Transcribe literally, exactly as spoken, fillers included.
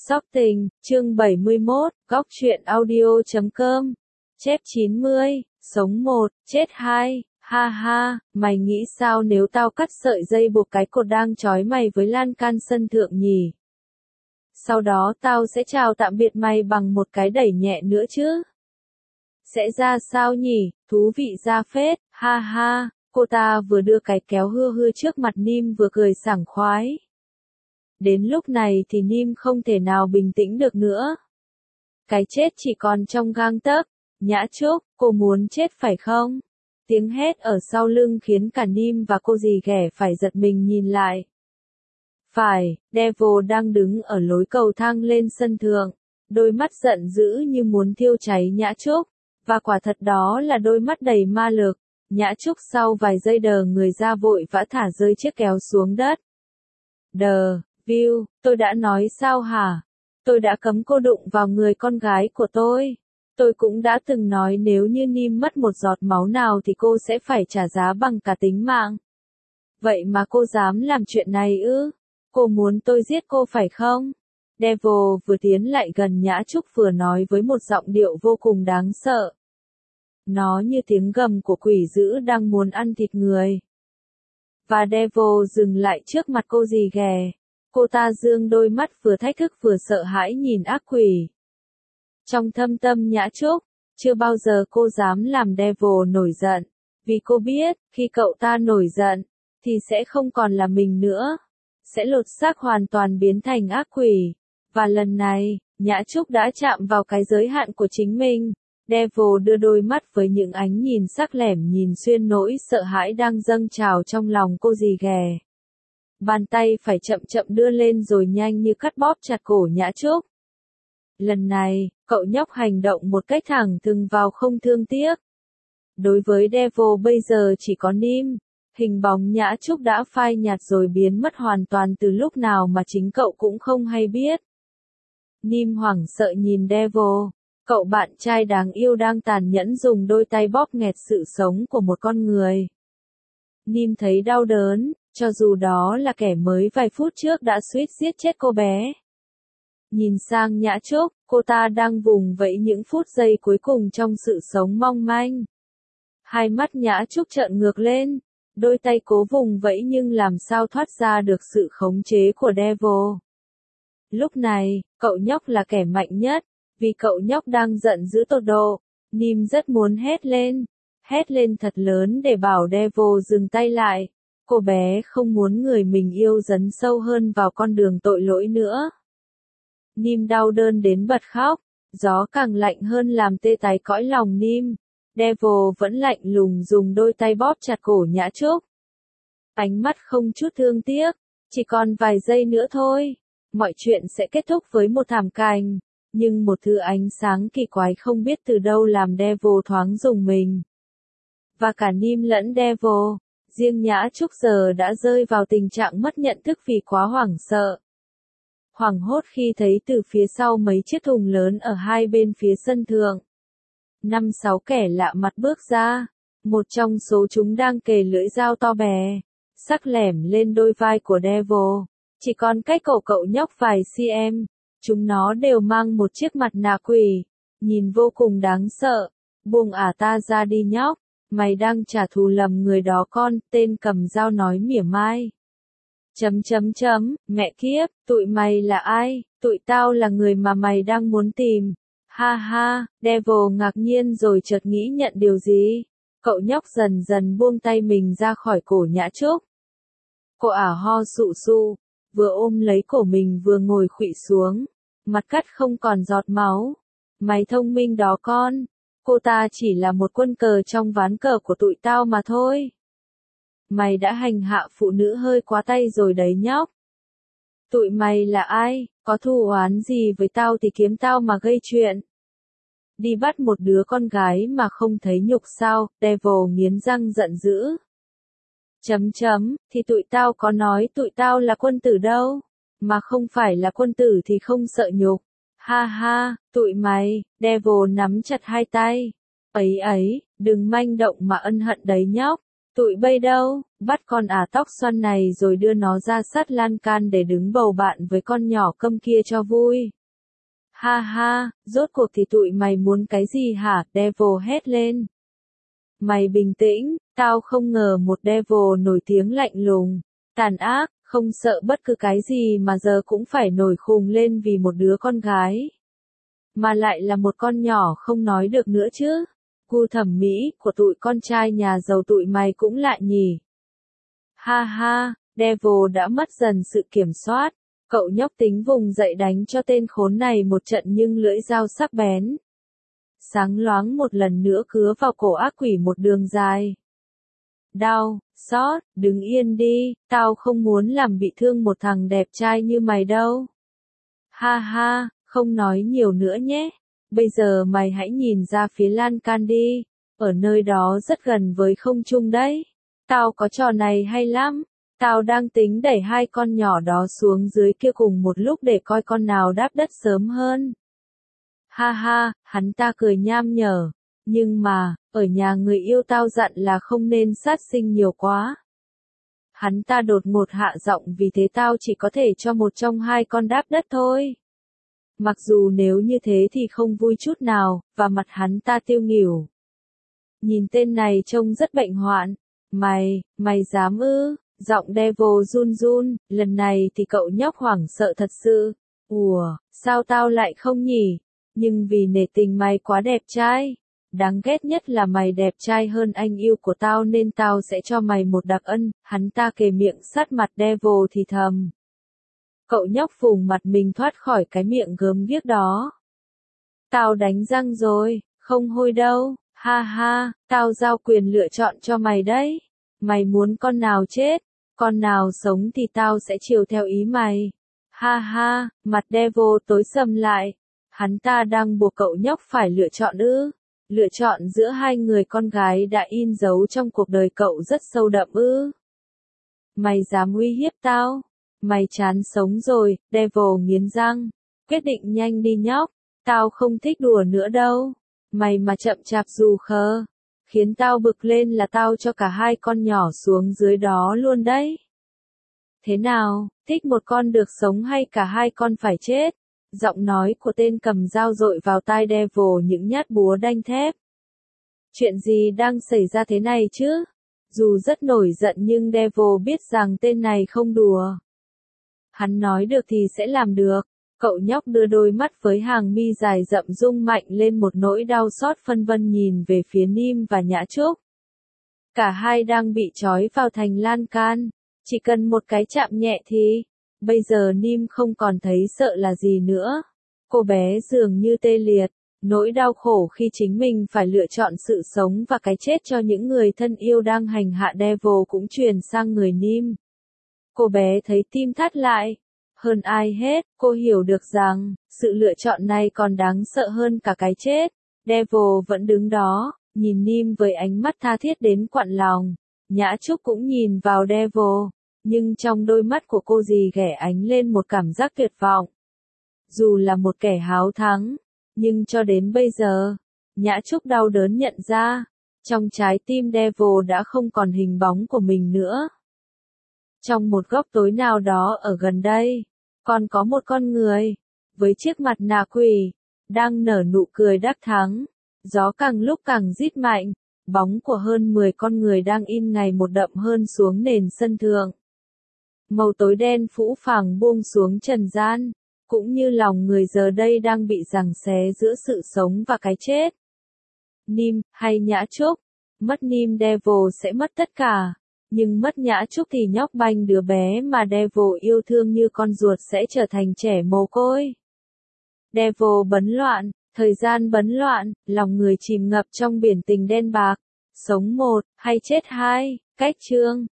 Sóc Tình, chương bảy mươi mốt, góc truyện audio chấm com. Chép chín mươi, sống một, chết hai, ha ha, mày nghĩ sao nếu tao cắt sợi dây buộc cái cột đang trói mày với lan can sân thượng nhỉ? Sau đó tao sẽ chào tạm biệt mày bằng một cái đẩy nhẹ nữa chứ? Sẽ ra sao nhỉ, thú vị ra phết, ha ha, cô ta vừa đưa cái kéo hưa hưa trước mặt Nim vừa cười sảng khoái. Đến lúc này thì Nim không thể nào bình tĩnh được nữa. Cái chết chỉ còn trong gang tấc. Nhã Trúc, cô muốn chết phải không? Tiếng hét ở sau lưng khiến cả Nim và cô dì ghẻ phải giật mình nhìn lại. Phải, Devil đang đứng ở lối cầu thang lên sân thượng, đôi mắt giận dữ như muốn thiêu cháy Nhã Trúc, và quả thật đó là đôi mắt đầy ma lực. Nhã Trúc sau vài giây đờ người ra vội vã thả rơi chiếc kéo xuống đất. Đờ, View, tôi đã nói sao hả? Tôi đã cấm cô đụng vào người con gái của tôi. Tôi cũng đã từng nói nếu như Nim mất một giọt máu nào thì cô sẽ phải trả giá bằng cả tính mạng. Vậy mà cô dám làm chuyện này ư? Cô muốn tôi giết cô phải không? Devil vừa tiến lại gần Nhã Trúc vừa nói với một giọng điệu vô cùng đáng sợ. Nó như tiếng gầm của quỷ dữ đang muốn ăn thịt người. Và Devil dừng lại trước mặt cô dì ghẻ. Cô ta dương đôi mắt vừa thách thức vừa sợ hãi nhìn ác quỷ. Trong thâm tâm Nhã Trúc, chưa bao giờ cô dám làm Devil nổi giận, vì cô biết, khi cậu ta nổi giận, thì sẽ không còn là mình nữa, sẽ lột xác hoàn toàn biến thành ác quỷ. Và lần này, Nhã Trúc đã chạm vào cái giới hạn của chính mình. Devil đưa đôi mắt với những ánh nhìn sắc lẻm nhìn xuyên nỗi sợ hãi đang dâng trào trong lòng cô dì ghẻ. Bàn tay phải chậm chậm đưa lên rồi nhanh như cắt bóp chặt cổ Nhã Trúc. Lần này, cậu nhóc hành động một cách thẳng thừng vào không thương tiếc. Đối với Devil bây giờ chỉ có Nim, hình bóng Nhã Trúc đã phai nhạt rồi biến mất hoàn toàn từ lúc nào mà chính cậu cũng không hay biết. Nim hoảng sợ nhìn Devil, cậu bạn trai đáng yêu đang tàn nhẫn dùng đôi tay bóp nghẹt sự sống của một con người. Nim thấy đau đớn, cho dù đó là kẻ mới vài phút trước đã suýt giết chết cô bé. Nhìn sang Nhã Trúc, cô ta đang vùng vẫy những phút giây cuối cùng trong sự sống mong manh. Hai mắt Nhã Trúc trợn ngược lên, đôi tay cố vùng vẫy nhưng làm sao thoát ra được sự khống chế của Devil. Lúc này, cậu nhóc là kẻ mạnh nhất, vì cậu nhóc đang giận dữ tột độ. Nim rất muốn hét lên, hét lên thật lớn để bảo Devil dừng tay lại. Cô bé không muốn người mình yêu dấn sâu hơn vào con đường tội lỗi nữa. Nim đau đớn đến bật khóc, gió càng lạnh hơn làm tê tái cõi lòng Nim. Devil vẫn lạnh lùng dùng đôi tay bóp chặt cổ Nhã Trúc. Ánh mắt không chút thương tiếc, chỉ còn vài giây nữa thôi, mọi chuyện sẽ kết thúc với một thảm cảnh, nhưng một thứ ánh sáng kỳ quái không biết từ đâu làm Devil thoáng rùng mình. Và cả Nim lẫn Devil, riêng Nhã Trúc giờ đã rơi vào tình trạng mất nhận thức vì quá hoảng sợ. Hoảng hốt khi thấy từ phía sau mấy chiếc thùng lớn ở hai bên phía sân thượng. Năm sáu kẻ lạ mặt bước ra, một trong số chúng đang kề lưỡi dao to bè, sắc lẻm lên đôi vai của Devil, chỉ còn cách cổ cậu nhóc vài cm, chúng nó đều mang một chiếc mặt nạ quỷ, nhìn vô cùng đáng sợ. Buông ả ta ra đi nhóc, mày đang trả thù lầm người đó con, tên cầm dao nói mỉa mai. Chấm chấm chấm, mẹ kiếp, tụi mày là ai, tụi tao là người mà mày đang muốn tìm. Ha ha, Devil ngạc nhiên rồi chợt nghĩ nhận điều gì. Cậu nhóc dần dần buông tay mình ra khỏi cổ Nhã Trúc. Cô ả ho sụ sụ, vừa ôm lấy cổ mình vừa ngồi khuỵu xuống, mặt cắt không còn giọt máu. Mày thông minh đó con, cô ta chỉ là một quân cờ trong ván cờ của tụi tao mà thôi. Mày đã hành hạ phụ nữ hơi quá tay rồi đấy nhóc. Tụi mày là ai, có thù oán gì với tao thì kiếm tao mà gây chuyện. Đi bắt một đứa con gái mà không thấy nhục sao, Devil nghiến răng giận dữ. Chấm chấm, thì tụi tao có nói tụi tao là quân tử đâu, mà không phải là quân tử thì không sợ nhục. Ha ha, tụi mày, Devil nắm chặt hai tay. Ấy ấy, đừng manh động mà ân hận đấy nhóc. Tụi bay đâu, bắt con ả tóc xoăn này rồi đưa nó ra sát lan can để đứng bầu bạn với con nhỏ câm kia cho vui. Ha ha, rốt cuộc thì tụi mày muốn cái gì hả? Devil hét lên. Mày bình tĩnh, tao không ngờ một Devil nổi tiếng lạnh lùng, tàn ác, không sợ bất cứ cái gì mà giờ cũng phải nổi khùng lên vì một đứa con gái. Mà lại là một con nhỏ không nói được nữa chứ. Gu thẩm mỹ của tụi con trai nhà giàu tụi mày cũng lạ nhỉ. Ha ha, Devil đã mất dần sự kiểm soát. Cậu nhóc tính vùng dậy đánh cho tên khốn này một trận nhưng lưỡi dao sắc bén. Sáng loáng một lần nữa cứa vào cổ ác quỷ một đường dài. Đau, xót, đứng yên đi, tao không muốn làm bị thương một thằng đẹp trai như mày đâu. Ha ha, không nói nhiều nữa nhé. Bây giờ mày hãy nhìn ra phía lan can đi, ở nơi đó rất gần với không trung đấy. Tao có trò này hay lắm. Tao đang tính đẩy hai con nhỏ đó xuống dưới kia cùng một lúc để coi con nào đáp đất sớm hơn. Ha ha, hắn ta cười nham nhở. Nhưng mà, ở nhà người yêu tao dặn là không nên sát sinh nhiều quá. Hắn ta đột ngột hạ giọng vì thế tao chỉ có thể cho một trong hai con đáp đất thôi. Mặc dù nếu như thế thì không vui chút nào, và mặt hắn ta tiêu nghỉu. Nhìn tên này trông rất bệnh hoạn. Mày, mày dám ư? Giọng Devil run run, lần này thì cậu nhóc hoảng sợ thật sự. Ủa, sao tao lại không nhỉ? Nhưng vì nể tình mày quá đẹp trai. Đáng ghét nhất là mày đẹp trai hơn anh yêu của tao nên tao sẽ cho mày một đặc ân. Hắn ta kề miệng sát mặt Devil thì thầm. Cậu nhóc phùng mặt mình thoát khỏi cái miệng gớm ghiếc đó. Tao đánh răng rồi, không hôi đâu, ha ha, tao giao quyền lựa chọn cho mày đấy. Mày muốn con nào chết, con nào sống thì tao sẽ chiều theo ý mày. Ha ha, mặt Devil tối sầm lại. Hắn ta đang buộc cậu nhóc phải lựa chọn ư. Lựa chọn giữa hai người con gái đã in dấu trong cuộc đời cậu rất sâu đậm ư. Mày dám uy hiếp tao? Mày chán sống rồi, Devil nghiến răng. Quyết định nhanh đi nhóc, tao không thích đùa nữa đâu. Mày mà chậm chạp dù khờ, khiến tao bực lên là tao cho cả hai con nhỏ xuống dưới đó luôn đấy. Thế nào, thích một con được sống hay cả hai con phải chết? Giọng nói của tên cầm dao dội vào tai Devil những nhát búa đanh thép. Chuyện gì đang xảy ra thế này chứ? Dù rất nổi giận nhưng Devil biết rằng tên này không đùa. Hắn nói được thì sẽ làm được. Cậu nhóc đưa đôi mắt với hàng mi dài rậm rung mạnh lên một nỗi đau xót phân vân nhìn về phía Nim và Nhã Trúc. Cả hai đang bị trói vào thành lan can. Chỉ cần một cái chạm nhẹ thì... Bây giờ Nim không còn thấy sợ là gì nữa. Cô bé dường như tê liệt. Nỗi đau khổ khi chính mình phải lựa chọn sự sống và cái chết cho những người thân yêu đang hành hạ Devil cũng truyền sang người Nim. Cô bé thấy tim thắt lại. Hơn ai hết, cô hiểu được rằng, sự lựa chọn này còn đáng sợ hơn cả cái chết. Devil vẫn đứng đó, nhìn Nim với ánh mắt tha thiết đến quặn lòng. Nhã Trúc cũng nhìn vào Devil, nhưng trong đôi mắt của cô dì ghẻ ánh lên một cảm giác tuyệt vọng. Dù là một kẻ háo thắng, nhưng cho đến bây giờ, Nhã Trúc đau đớn nhận ra, trong trái tim Devil đã không còn hình bóng của mình nữa. Trong một góc tối nào đó ở gần đây, còn có một con người, với chiếc mặt nạ quỷ, đang nở nụ cười đắc thắng. Gió càng lúc càng rít mạnh, bóng của hơn mười con người đang in ngày một đậm hơn xuống nền sân thượng. Màu tối đen phũ phàng buông xuống trần gian, cũng như lòng người giờ đây đang bị giằng xé giữa sự sống và cái chết. Nim, hay Nhã Trúc, mất Nim Devil sẽ mất tất cả. Nhưng mất Nhã Trúc thì nhóc banh đứa bé mà Devil yêu thương như con ruột sẽ trở thành trẻ mồ côi. Devil bấn loạn, thời gian bấn loạn, lòng người chìm ngập trong biển tình đen bạc. Sống một, hay chết hai, cách chương.